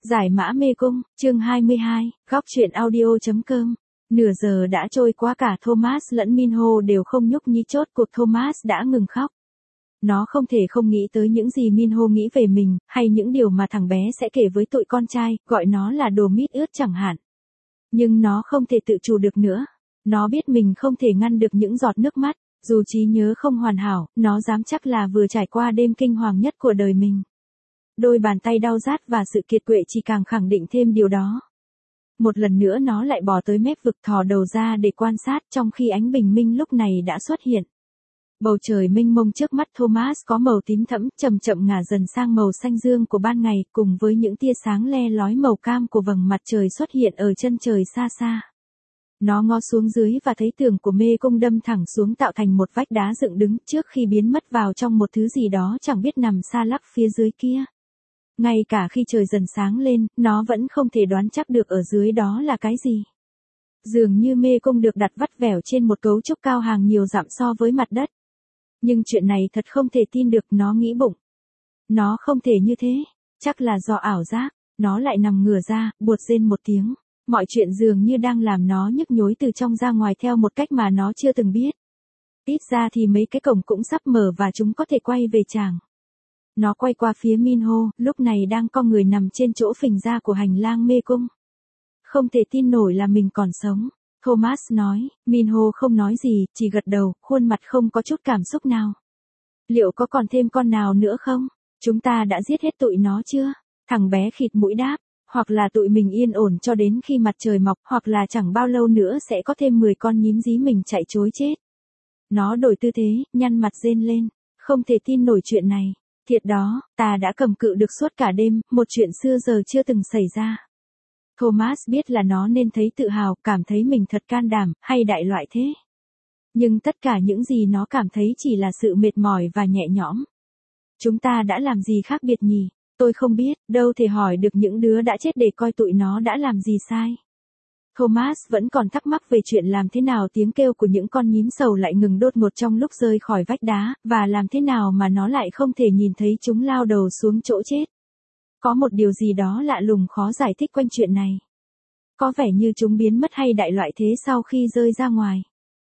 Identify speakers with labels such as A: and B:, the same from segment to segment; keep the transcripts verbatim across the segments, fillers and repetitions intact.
A: Giải mã mê cung, chương hai mươi hai, góc truyện audio.com. Nửa giờ đã trôi qua, cả Thomas lẫn Minho đều không nhúc nhích. Chốt cuộc Thomas đã ngừng khóc. Nó không thể không nghĩ tới những gì Minho nghĩ về mình, hay những điều mà thằng bé sẽ kể với tụi con trai, gọi nó là đồ mít ướt chẳng hạn. Nhưng nó không thể tự chủ được nữa. Nó biết mình không thể ngăn được những giọt nước mắt, dù trí nhớ không hoàn hảo, nó dám chắc là vừa trải qua đêm kinh hoàng nhất của đời mình. Đôi bàn tay đau rát và sự kiệt quệ chỉ càng khẳng định thêm điều đó. Một lần nữa nó lại bò tới mép vực, thò đầu ra để quan sát, trong khi ánh bình minh lúc này đã xuất hiện. Bầu trời mênh mông trước mắt Thomas có màu tím thẫm, chậm chậm ngả dần sang màu xanh dương của ban ngày, cùng với những tia sáng le lói màu cam của vầng mặt trời xuất hiện ở chân trời xa xa. Nó ngó xuống dưới và thấy tường của mê cung đâm thẳng xuống, tạo thành một vách đá dựng đứng, trước khi biến mất vào trong một thứ gì đó chẳng biết nằm xa lắc phía dưới kia. Ngay cả khi trời dần sáng lên, nó vẫn không thể đoán chắc được ở dưới đó là cái gì. Dường như mê cung được đặt vắt vẻo trên một cấu trúc cao hàng nhiều dặm so với mặt đất. Nhưng chuyện này thật không thể tin được, nó nghĩ bụng. Nó không thể như thế, chắc là do ảo giác. Nó lại nằm ngửa ra, buột rên một tiếng. Mọi chuyện dường như đang làm nó nhức nhối từ trong ra ngoài theo một cách mà nó chưa từng biết. Ít ra thì mấy cái cổng cũng sắp mở và chúng có thể quay về tràng. Nó quay qua phía Minho, lúc này đang co người nằm trên chỗ phình ra của hành lang mê cung. Không thể tin nổi là mình còn sống, Thomas nói. Minho không nói gì, chỉ gật đầu, khuôn mặt không có chút cảm xúc nào. Liệu có còn thêm con nào nữa không? Chúng ta đã giết hết tụi nó chưa? Thằng bé khịt mũi đáp. Hoặc là tụi mình yên ổn cho đến khi mặt trời mọc, hoặc là chẳng bao lâu nữa sẽ có thêm mười con nhím dí mình chạy trối chết. Nó đổi tư thế, nhăn mặt rên lên. Không thể tin nổi chuyện này. Thiệt đó, ta đã cầm cự được suốt cả đêm, một chuyện xưa giờ chưa từng xảy ra. Thomas biết là nó nên thấy tự hào, cảm thấy mình thật can đảm, hay đại loại thế. Nhưng tất cả những gì nó cảm thấy chỉ là sự mệt mỏi và nhẹ nhõm. Chúng ta đã làm gì khác biệt nhỉ? Tôi không biết, đâu thể hỏi được những đứa đã chết để coi tụi nó đã làm gì sai. Thomas vẫn còn thắc mắc về chuyện làm thế nào tiếng kêu của những con nhím sầu lại ngừng đột ngột trong lúc rơi khỏi vách đá, và làm thế nào mà nó lại không thể nhìn thấy chúng lao đầu xuống chỗ chết. Có một điều gì đó lạ lùng khó giải thích quanh chuyện này. Có vẻ như chúng biến mất hay đại loại thế sau khi rơi ra ngoài.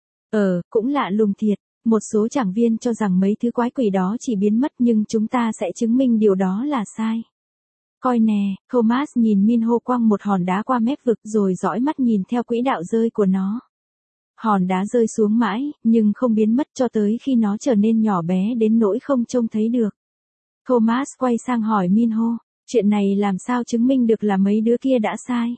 A: Ờ, cũng lạ lùng thiệt. Một số giảng viên cho rằng mấy thứ quái quỷ đó chỉ biến mất, nhưng chúng ta sẽ chứng minh điều đó là sai. Coi nè, Thomas nhìn Minho quăng một hòn đá qua mép vực rồi dõi mắt nhìn theo quỹ đạo rơi của nó. Hòn đá rơi xuống mãi, nhưng không biến mất cho tới khi nó trở nên nhỏ bé đến nỗi không trông thấy được. Thomas quay sang hỏi Minho, chuyện này làm sao chứng minh được là mấy đứa kia đã sai?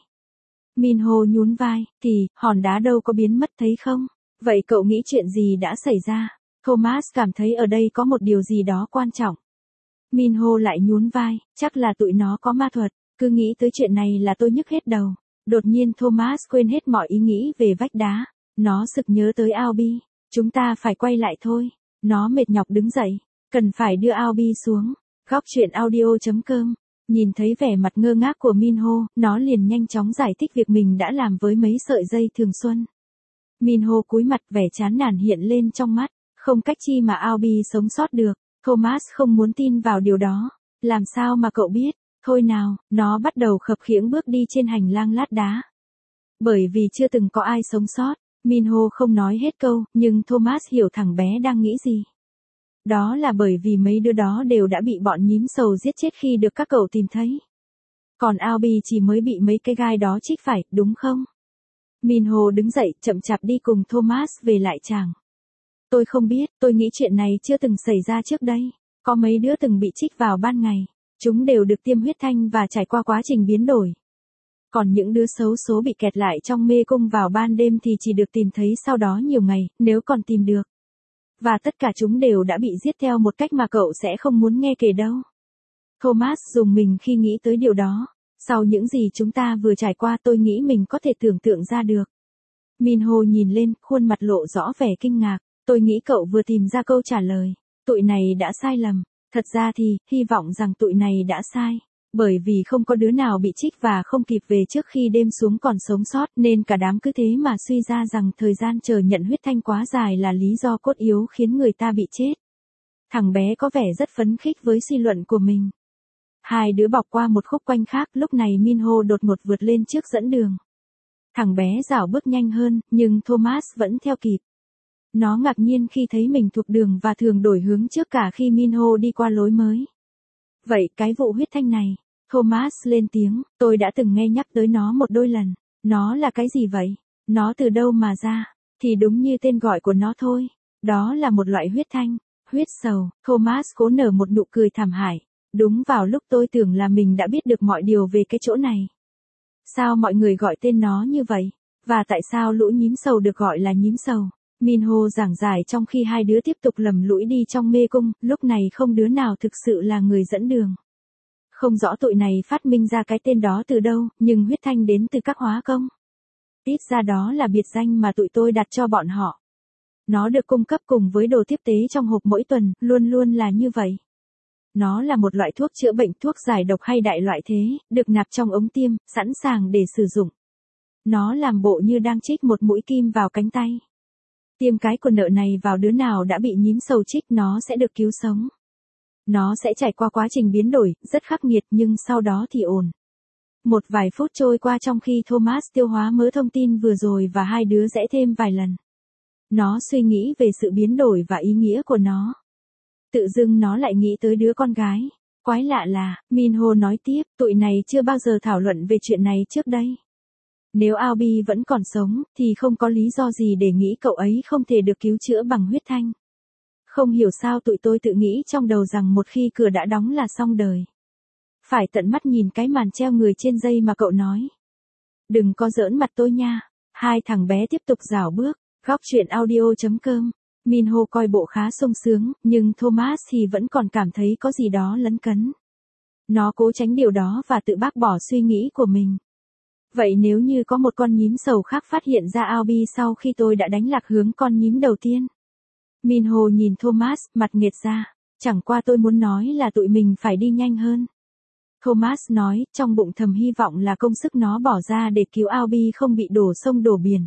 A: Minho nhún vai, thì, hòn đá đâu có biến mất thấy không? Vậy cậu nghĩ chuyện gì đã xảy ra? Thomas cảm thấy ở đây có một điều gì đó quan trọng. Minho lại nhún vai, chắc là tụi nó có ma thuật, cứ nghĩ tới chuyện này là tôi nhức hết đầu. Đột nhiên Thomas quên hết mọi ý nghĩ về vách đá. Nó sực nhớ tới Albie. Chúng ta phải quay lại thôi. Nó mệt nhọc đứng dậy. Cần phải đưa Albie xuống. Góc truyện audio.com. Nhìn thấy vẻ mặt ngơ ngác của Minho, nó liền nhanh chóng giải thích việc mình đã làm với mấy sợi dây thường xuân. Minho cúi mặt, vẻ chán nản hiện lên trong mắt. Không cách chi mà Albie sống sót được. Thomas không muốn tin vào điều đó. Làm sao mà cậu biết? Thôi nào, nó bắt đầu khập khiễng bước đi trên hành lang lát đá. Bởi vì chưa từng có ai sống sót, Minho không nói hết câu, nhưng Thomas hiểu thằng bé đang nghĩ gì. Đó là bởi vì mấy đứa đó đều đã bị bọn nhím sầu giết chết khi được các cậu tìm thấy. Còn Albie chỉ mới bị mấy cái gai đó chích phải, đúng không? Minho đứng dậy, chậm chạp đi cùng Thomas về lại tràng. Tôi không biết, tôi nghĩ chuyện này chưa từng xảy ra trước đây. Có mấy đứa từng bị chích vào ban ngày. Chúng đều được tiêm huyết thanh và trải qua quá trình biến đổi. Còn những đứa xấu số bị kẹt lại trong mê cung vào ban đêm thì chỉ được tìm thấy sau đó nhiều ngày, nếu còn tìm được. Và tất cả chúng đều đã bị giết theo một cách mà cậu sẽ không muốn nghe kể đâu. Thomas rùng mình khi nghĩ tới điều đó. Sau những gì chúng ta vừa trải qua, tôi nghĩ mình có thể tưởng tượng ra được. Minho nhìn lên, khuôn mặt lộ rõ vẻ kinh ngạc. Tôi nghĩ cậu vừa tìm ra câu trả lời. Tụi này đã sai lầm. Thật ra thì, hy vọng rằng tụi này đã sai. Bởi vì không có đứa nào bị trích và không kịp về trước khi đêm xuống còn sống sót, nên cả đám cứ thế mà suy ra rằng thời gian chờ nhận huyết thanh quá dài là lý do cốt yếu khiến người ta bị chết. Thằng bé có vẻ rất phấn khích với suy luận của mình. Hai đứa bọc qua một khúc quanh khác, lúc này Minho đột ngột vượt lên trước dẫn đường. Thằng bé rảo bước nhanh hơn, nhưng Thomas vẫn theo kịp. Nó ngạc nhiên khi thấy mình thuộc đường và thường đổi hướng trước cả khi Minho đi qua lối mới. Vậy cái vụ huyết thanh này, Thomas lên tiếng, tôi đã từng nghe nhắc tới nó một đôi lần. Nó là cái gì vậy? Nó từ đâu mà ra? Thì đúng như tên gọi của nó thôi. Đó là một loại huyết thanh, huyết sầu. Thomas cố nở một nụ cười thảm hại. Đúng vào lúc tôi tưởng là mình đã biết được mọi điều về cái chỗ này. Sao mọi người gọi tên nó như vậy? Và tại sao lũ nhím sầu được gọi là nhím sầu? Minho giảng giải trong khi hai đứa tiếp tục lầm lũi đi trong mê cung, lúc này không đứa nào thực sự là người dẫn đường. Không rõ tụi này phát minh ra cái tên đó từ đâu, nhưng huyết thanh đến từ các hóa công. Ít ra đó là biệt danh mà tụi tôi đặt cho bọn họ. Nó được cung cấp cùng với đồ tiếp tế trong hộp mỗi tuần, luôn luôn là như vậy. Nó là một loại thuốc chữa bệnh, thuốc giải độc hay đại loại thế, được nạp trong ống tiêm, sẵn sàng để sử dụng. Nó làm bộ như đang trích một mũi kim vào cánh tay. Tiêm cái của nợ này vào đứa nào đã bị nhím sầu trích, nó sẽ được cứu sống. Nó sẽ trải qua quá trình biến đổi, rất khắc nghiệt nhưng sau đó thì ổn. Một vài phút trôi qua trong khi Thomas tiêu hóa mớ thông tin vừa rồi và hai đứa rẽ thêm vài lần. Nó suy nghĩ về sự biến đổi và ý nghĩa của nó. Tự dưng nó lại nghĩ tới đứa con gái. Quái lạ là, Minho nói tiếp, tụi này chưa bao giờ thảo luận về chuyện này trước đây. Nếu Albie vẫn còn sống, thì không có lý do gì để nghĩ cậu ấy không thể được cứu chữa bằng huyết thanh. Không hiểu sao tụi tôi tự nghĩ trong đầu rằng một khi cửa đã đóng là xong đời. Phải tận mắt nhìn cái màn treo người trên dây mà cậu nói. Đừng có giỡn mặt tôi nha. Hai thằng bé tiếp tục rảo bước. Góc truyện audio chấm com. Minho coi bộ khá sung sướng, nhưng Thomas thì vẫn còn cảm thấy có gì đó lấn cấn. Nó cố tránh điều đó và tự bác bỏ suy nghĩ của mình. Vậy nếu như có một con nhím sầu khác phát hiện ra Albie sau khi tôi đã đánh lạc hướng con nhím đầu tiên? Minho nhìn Thomas, mặt nghệt ra. Chẳng qua tôi muốn nói là tụi mình phải đi nhanh hơn. Thomas nói, trong bụng thầm hy vọng là công sức nó bỏ ra để cứu Albie không bị đổ sông đổ biển.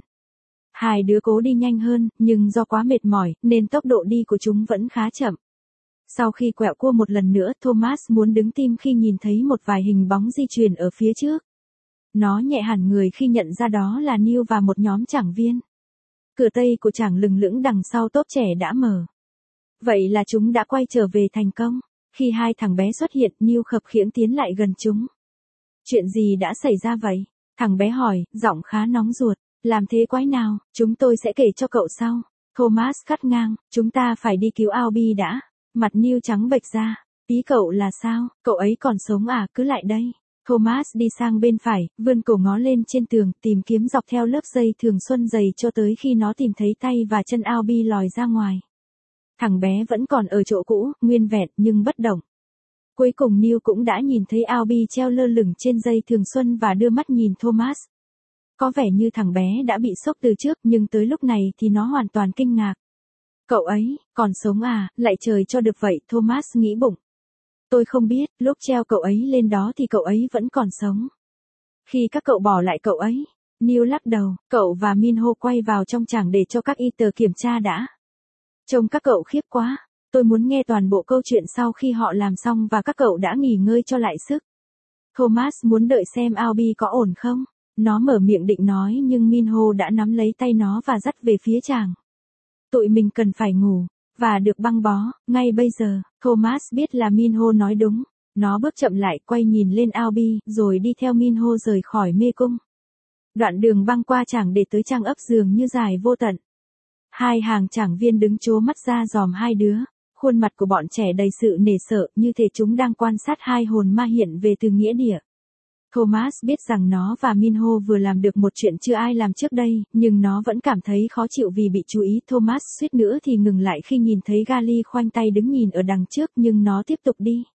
A: Hai đứa cố đi nhanh hơn, nhưng do quá mệt mỏi, nên tốc độ đi của chúng vẫn khá chậm. Sau khi quẹo cua một lần nữa, Thomas muốn đứng tim khi nhìn thấy một vài hình bóng di chuyển ở phía trước. Nó nhẹ hẳn người khi nhận ra đó là Neil và một nhóm chảng viên. Cửa tây của chảng lừng lững đằng sau tốp trẻ đã mở. Vậy là chúng đã quay trở về thành công. Khi hai thằng bé xuất hiện, Neil khập khiễng tiến lại gần chúng. Chuyện gì đã xảy ra vậy? Thằng bé hỏi, giọng khá nóng ruột. Làm thế quái nào, chúng tôi sẽ kể cho cậu sau. Thomas cắt ngang, chúng ta phải đi cứu Albie đã. Mặt Neil trắng bệch ra. Ý cậu là sao, cậu ấy còn sống à, cứ lại đây. Thomas đi sang bên phải, vươn cổ ngó lên trên tường, tìm kiếm dọc theo lớp dây thường xuân dày cho tới khi nó tìm thấy tay và chân Albie lòi ra ngoài. Thằng bé vẫn còn ở chỗ cũ, nguyên vẹn nhưng bất động. Cuối cùng Neil cũng đã nhìn thấy Albie treo lơ lửng trên dây thường xuân và đưa mắt nhìn Thomas. Có vẻ như thằng bé đã bị sốc từ trước, nhưng tới lúc này thì nó hoàn toàn kinh ngạc. Cậu ấy, còn sống à, lạy trời cho được vậy, Thomas nghĩ bụng. Tôi không biết, lúc treo cậu ấy lên đó thì cậu ấy vẫn còn sống. Khi các cậu bỏ lại cậu ấy, Neil lắc đầu, cậu và Minho quay vào trong trảng để cho các y tờ kiểm tra đã. Trông các cậu khiếp quá, tôi muốn nghe toàn bộ câu chuyện sau khi họ làm xong và các cậu đã nghỉ ngơi cho lại sức. Thomas muốn đợi xem Albie có ổn không. Nó mở miệng định nói nhưng Minho đã nắm lấy tay nó và dắt về phía chàng. Tụi mình cần phải ngủ, và được băng bó, ngay bây giờ. Thomas biết là Minho nói đúng. Nó bước chậm lại, quay nhìn lên Albie, rồi đi theo Minho rời khỏi mê cung. Đoạn đường băng qua chàng để tới trang ấp dường như dài vô tận. Hai hàng chảng viên đứng trố mắt ra dòm hai đứa. Khuôn mặt của bọn trẻ đầy sự nể sợ, như thể chúng đang quan sát hai hồn ma hiện về từ nghĩa địa. Thomas biết rằng nó và Minho vừa làm được một chuyện chưa ai làm trước đây, nhưng nó vẫn cảm thấy khó chịu vì bị chú ý. Thomas suýt nữa thì ngừng lại khi nhìn thấy Gali khoanh tay đứng nhìn ở đằng trước, nhưng nó tiếp tục đi.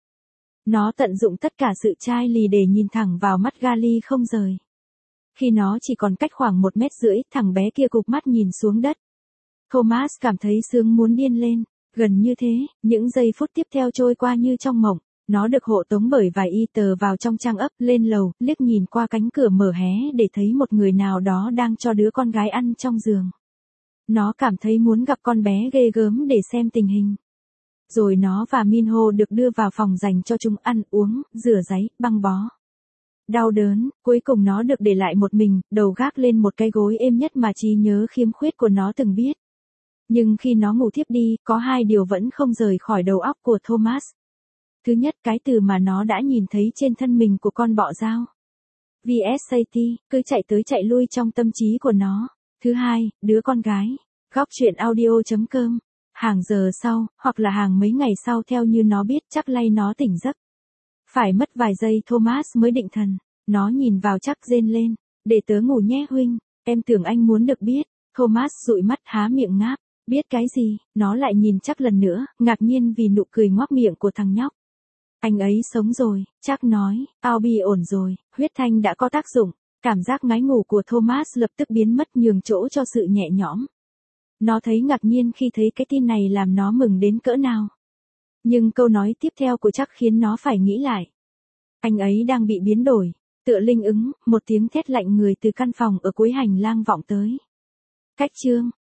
A: Nó tận dụng tất cả sự chai lì để nhìn thẳng vào mắt Gali không rời. Khi nó chỉ còn cách khoảng một mét rưỡi, thằng bé kia cụp mắt nhìn xuống đất. Thomas cảm thấy sướng muốn điên lên. Gần như thế, những giây phút tiếp theo trôi qua như trong mộng. Nó được hộ tống bởi vài y tờ vào trong trang ấp, lên lầu, liếc nhìn qua cánh cửa mở hé để thấy một người nào đó đang cho đứa con gái ăn trong giường. Nó cảm thấy muốn gặp con bé ghê gớm để xem tình hình. Rồi nó và Minho được đưa vào phòng dành cho chúng ăn uống, rửa giấy, băng bó. Đau đớn, cuối cùng nó được để lại một mình, đầu gác lên một cái gối êm nhất mà trí nhớ khiếm khuyết của nó từng biết. Nhưng khi nó ngủ thiếp đi, có hai điều vẫn không rời khỏi đầu óc của Thomas. Thứ nhất, cái từ mà nó đã nhìn thấy trên thân mình của con bọ dao. Versatile, cứ chạy tới chạy lui trong tâm trí của nó. Thứ hai, đứa con gái. Góc truyện audio chấm com. Hàng giờ sau, hoặc là hàng mấy ngày sau theo như nó biết chắc lay nó tỉnh giấc. Phải mất vài giây Thomas mới định thần. Nó nhìn vào chắc rên lên. Để tớ ngủ nhé huynh, em tưởng anh muốn được biết. Thomas dụi mắt há miệng ngáp. Biết cái gì, nó lại nhìn chắc lần nữa, ngạc nhiên vì nụ cười ngoác miệng của thằng nhóc. Anh ấy sống rồi, chắc nói, ao bi ổn rồi, huyết thanh đã có tác dụng. Cảm giác ngái ngủ của Thomas lập tức biến mất nhường chỗ cho sự nhẹ nhõm. Nó thấy ngạc nhiên khi thấy cái tin này làm nó mừng đến cỡ nào. Nhưng câu nói tiếp theo của chắc khiến nó phải nghĩ lại. Anh ấy đang bị biến đổi. Tựa linh ứng, một tiếng thét lạnh người từ căn phòng ở cuối hành lang vọng tới. Cách chương